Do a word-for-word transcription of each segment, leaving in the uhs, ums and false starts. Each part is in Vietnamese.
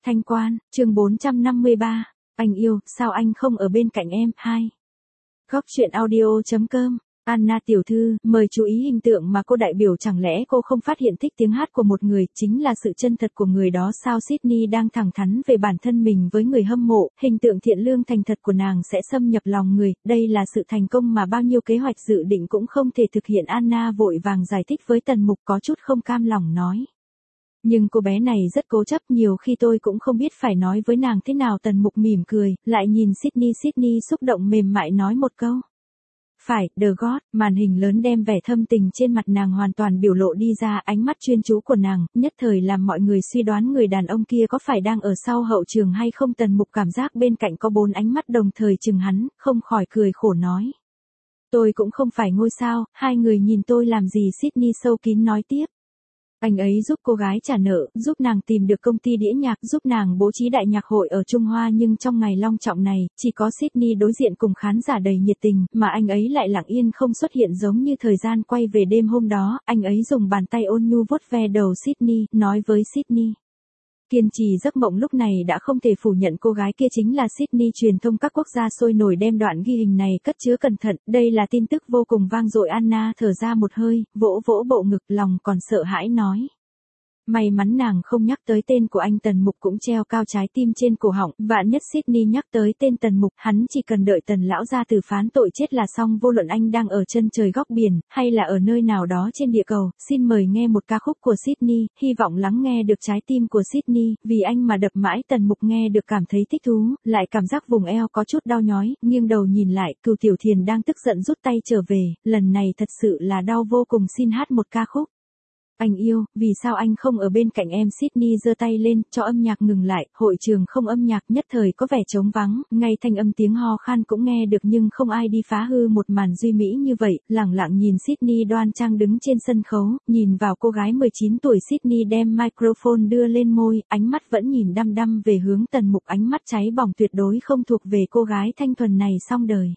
Thanh Quan, chương bốn trăm năm mươi ba, anh yêu, sao anh không ở bên cạnh em, hai. Góc truyện audio.com, Anna tiểu thư, mời chú ý hình tượng mà cô đại biểu, chẳng lẽ cô không phát hiện thích tiếng hát của một người, chính là sự chân thật của người đó sao? Sydney đang thẳng thắn về bản thân mình với người hâm mộ, hình tượng thiện lương thành thật của nàng sẽ xâm nhập lòng người, đây là sự thành công mà bao nhiêu kế hoạch dự định cũng không thể thực hiện. Anna vội vàng giải thích với Tần Mục, có chút không cam lòng nói. Nhưng cô bé này rất cố chấp, nhiều khi tôi cũng không biết phải nói với nàng thế nào. Tần Mục mỉm cười, lại nhìn Sydney. Sydney xúc động mềm mại nói một câu. Phải, The God, màn hình lớn đem vẻ thâm tình trên mặt nàng hoàn toàn biểu lộ đi ra, ánh mắt chuyên chú của nàng, nhất thời làm mọi người suy đoán người đàn ông kia có phải đang ở sau hậu trường hay không. Tần Mục cảm giác bên cạnh có bốn ánh mắt đồng thời chừng hắn, không khỏi cười khổ nói. Tôi cũng không phải ngôi sao, hai người nhìn tôi làm gì? Sydney sâu kín nói tiếp. Anh ấy giúp cô gái trả nợ, giúp nàng tìm được công ty đĩa nhạc, giúp nàng bố trí đại nhạc hội ở Trung Hoa, nhưng trong ngày long trọng này, chỉ có Sydney đối diện cùng khán giả đầy nhiệt tình, mà anh ấy lại lặng yên không xuất hiện. Giống như thời gian quay về đêm hôm đó, anh ấy dùng bàn tay ôn nhu vuốt ve đầu Sydney, nói với Sydney. Kiên trì giấc mộng. Lúc này đã không thể phủ nhận cô gái kia chính là Sydney. Truyền thông các quốc gia sôi nổi đem đoạn ghi hình này cất chứa cẩn thận, đây là tin tức vô cùng vang dội. Anna thở ra một hơi, vỗ vỗ bộ ngực, lòng còn sợ hãi nói. May mắn nàng không nhắc tới tên của anh. Tần Mục cũng treo cao trái tim trên cổ họng, vạn nhất Sydney nhắc tới tên Tần Mục, hắn chỉ cần đợi Tần lão gia tử phán tội chết là xong. Vô luận anh đang ở chân trời góc biển, hay là ở nơi nào đó trên địa cầu, xin mời nghe một ca khúc của Sydney, hy vọng lắng nghe được trái tim của Sydney, vì anh mà đập mãi. Tần Mục nghe được cảm thấy thích thú, lại cảm giác vùng eo có chút đau nhói, nghiêng đầu nhìn lại, Cửu Tiểu Thiền đang tức giận rút tay trở về, lần này thật sự là đau vô cùng. Xin hát một ca khúc. Anh yêu, vì sao anh không ở bên cạnh em? Sydney giơ tay lên, cho âm nhạc ngừng lại, hội trường không âm nhạc, nhất thời có vẻ trống vắng, ngay thanh âm tiếng ho khan cũng nghe được, nhưng không ai đi phá hư một màn duy mỹ như vậy. Lẳng lặng nhìn Sydney đoan trang đứng trên sân khấu, nhìn vào cô gái mười chín tuổi. Sydney đem microphone đưa lên môi, ánh mắt vẫn nhìn đăm đăm về hướng Tần Mục, ánh mắt cháy bỏng tuyệt đối không thuộc về cô gái thanh thuần này xong đời.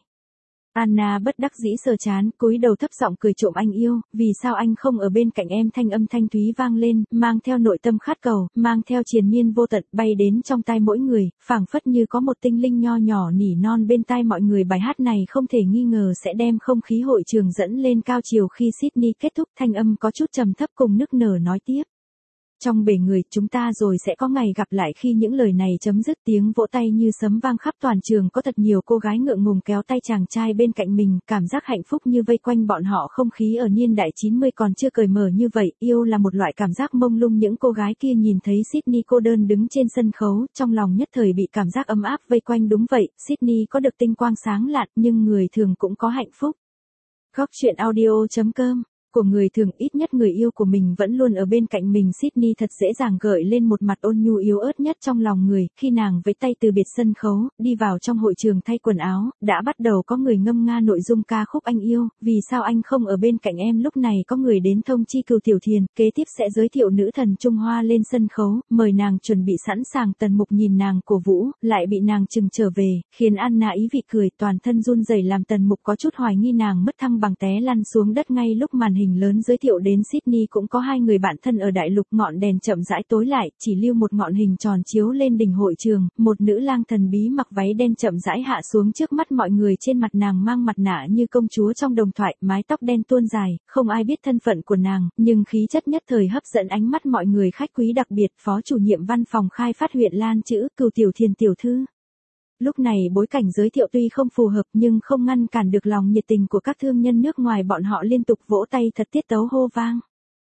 Anna bất đắc dĩ sờ chán, cúi đầu thấp giọng cười trộm. Anh yêu, vì sao anh không ở bên cạnh em? Thanh âm thanh thúy vang lên, mang theo nội tâm khát cầu, mang theo triền miên vô tận, bay đến trong tai mỗi người, phảng phất như có một tinh linh nho nhỏ nỉ non bên tai mọi người. Bài hát này không thể nghi ngờ sẽ đem không khí hội trường dẫn lên cao chiều. Khi Sydney kết thúc, thanh âm có chút trầm thấp cùng nức nở nói tiếp. Trong bể người, chúng ta rồi sẽ có ngày gặp lại. Khi những lời này chấm dứt, tiếng vỗ tay như sấm vang khắp toàn trường, có thật nhiều cô gái ngượng ngùng kéo tay chàng trai bên cạnh mình, cảm giác hạnh phúc như vây quanh bọn họ. Không khí ở niên đại chín mươi còn chưa cởi mở như vậy, yêu là một loại cảm giác mông lung. Những cô gái kia nhìn thấy Sydney cô đơn đứng trên sân khấu, trong lòng nhất thời bị cảm giác ấm áp vây quanh. Đúng vậy, Sydney có được tinh quang sáng lạn, nhưng người thường cũng có hạnh phúc. Góc truyện audio.com của người thường, ít nhất người yêu của mình vẫn luôn ở bên cạnh mình. Sydney thật dễ dàng gợi lên một mặt ôn nhu yếu ớt nhất trong lòng người, khi nàng với tay từ biệt sân khấu, đi vào trong hội trường thay quần áo, đã bắt đầu có người ngâm nga nội dung ca khúc Anh yêu, vì sao anh không ở bên cạnh em? Lúc này có người đến thông chi Cửu Tiểu Thiền, kế tiếp sẽ giới thiệu nữ thần Trung Hoa lên sân khấu, mời nàng chuẩn bị sẵn sàng. Tần Mục nhìn nàng cổ vũ, lại bị nàng chừng trở về, khiến Anna ý vị cười, toàn thân run rẩy, làm Tần Mục có chút hoài nghi nàng mất thăng bằng té lăn xuống đất. Ngay lúc màn hình lớn giới thiệu đến Sydney, cũng có hai người bạn thân ở đại lục. Ngọn đèn chậm rãi tối lại, chỉ lưu một ngọn hình tròn chiếu lên đỉnh hội trường, một nữ lang thần bí mặc váy đen chậm rãi hạ xuống trước mắt mọi người. Trên mặt nàng mang mặt nạ như công chúa trong đồng thoại, mái tóc đen tuôn dài, không ai biết thân phận của nàng, nhưng khí chất nhất thời hấp dẫn ánh mắt mọi người. Khách quý đặc biệt, phó chủ nhiệm văn phòng khai phát huyện Lan Chữ, Cửu Tiểu Thiền tiểu thư. Lúc này bối cảnh giới thiệu tuy không phù hợp, nhưng không ngăn cản được lòng nhiệt tình của các thương nhân nước ngoài, bọn họ liên tục vỗ tay thật tiết tấu hô vang.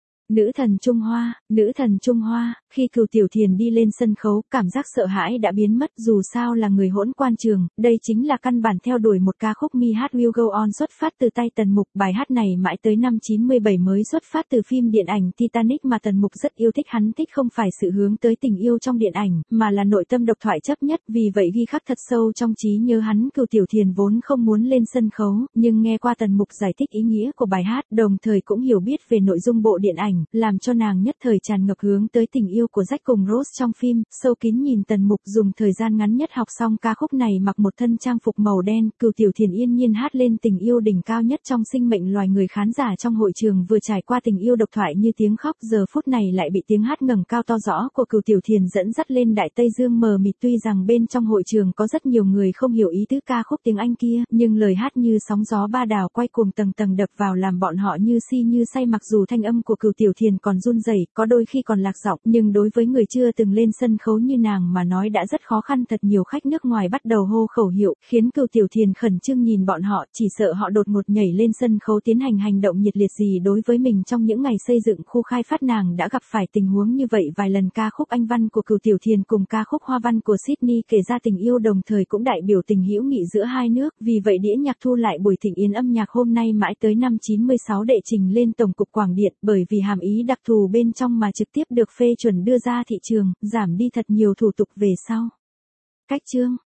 Nữ thần Trung Hoa, nữ thần Trung Hoa. Khi Cửu Tiểu Thiền đi lên sân khấu, cảm giác sợ hãi đã biến mất. Dù sao là người hỗn quan trường, đây chính là căn bản theo đuổi một ca khúc. My Heart Will Go On xuất phát từ tay Tần Mục. Bài hát này mãi tới năm chín mươi bảy mới xuất phát từ phim điện ảnh Titanic mà Tần Mục rất yêu thích. Hắn thích không phải sự hướng tới tình yêu trong điện ảnh, mà là nội tâm độc thoại chấp nhất, vì vậy ghi khắc thật sâu trong trí nhớ hắn. Cửu Tiểu Thiền vốn không muốn lên sân khấu, nhưng nghe qua Tần Mục giải thích ý nghĩa của bài hát, đồng thời cũng hiểu biết về nội dung bộ điện ảnh, cảnh, làm cho nàng nhất thời tràn ngập hướng tới tình yêu của Jack cùng Rose trong phim, sâu kín nhìn Tần Mục dùng thời gian ngắn nhất học xong ca khúc này mặc một thân trang phục màu đen, Cửu Tiểu Thiền yên nhiên hát lên tình yêu đỉnh cao nhất trong sinh mệnh loài người. Khán giả trong hội trường vừa trải qua tình yêu độc thoại như tiếng khóc, giờ phút này lại bị tiếng hát ngẩng cao to rõ của Cửu Tiểu Thiền dẫn dắt lên đại Tây Dương mờ mịt. Tuy rằng bên trong hội trường có rất nhiều người không hiểu ý tứ ca khúc tiếng Anh kia, nhưng lời hát như sóng gió ba đảo quay cuồng tầng tầng đập vào làm bọn họ như si như say. Mặc dù thanh âm của Cửu Tiểu Thiền còn run rẩy, có đôi khi còn lạc giọng, nhưng đối với người chưa từng lên sân khấu như nàng mà nói đã rất khó khăn. Thật nhiều khách nước ngoài bắt đầu hô khẩu hiệu, khiến Cửu Tiểu Thiền khẩn trương nhìn bọn họ, chỉ sợ họ đột ngột nhảy lên sân khấu tiến hành hành động nhiệt liệt gì đối với mình. Trong những ngày xây dựng khu khai phát, nàng đã gặp phải tình huống như vậy vài lần. Ca khúc Anh Văn của Cửu Tiểu Thiền cùng ca khúc Hoa Văn của Sydney kể ra tình yêu, đồng thời cũng đại biểu tình hữu nghị giữa hai nước. Vì vậy đĩa nhạc thu lại buổi thịnh yến âm nhạc hôm nay mãi tới năm chín mươi sáu đệ trình lên Tổng cục Quảng điện, bởi vì hàm ý đặc thù bên trong mà trực tiếp được phê chuẩn đưa ra thị trường, giảm đi thật nhiều thủ tục về sau. Cách chương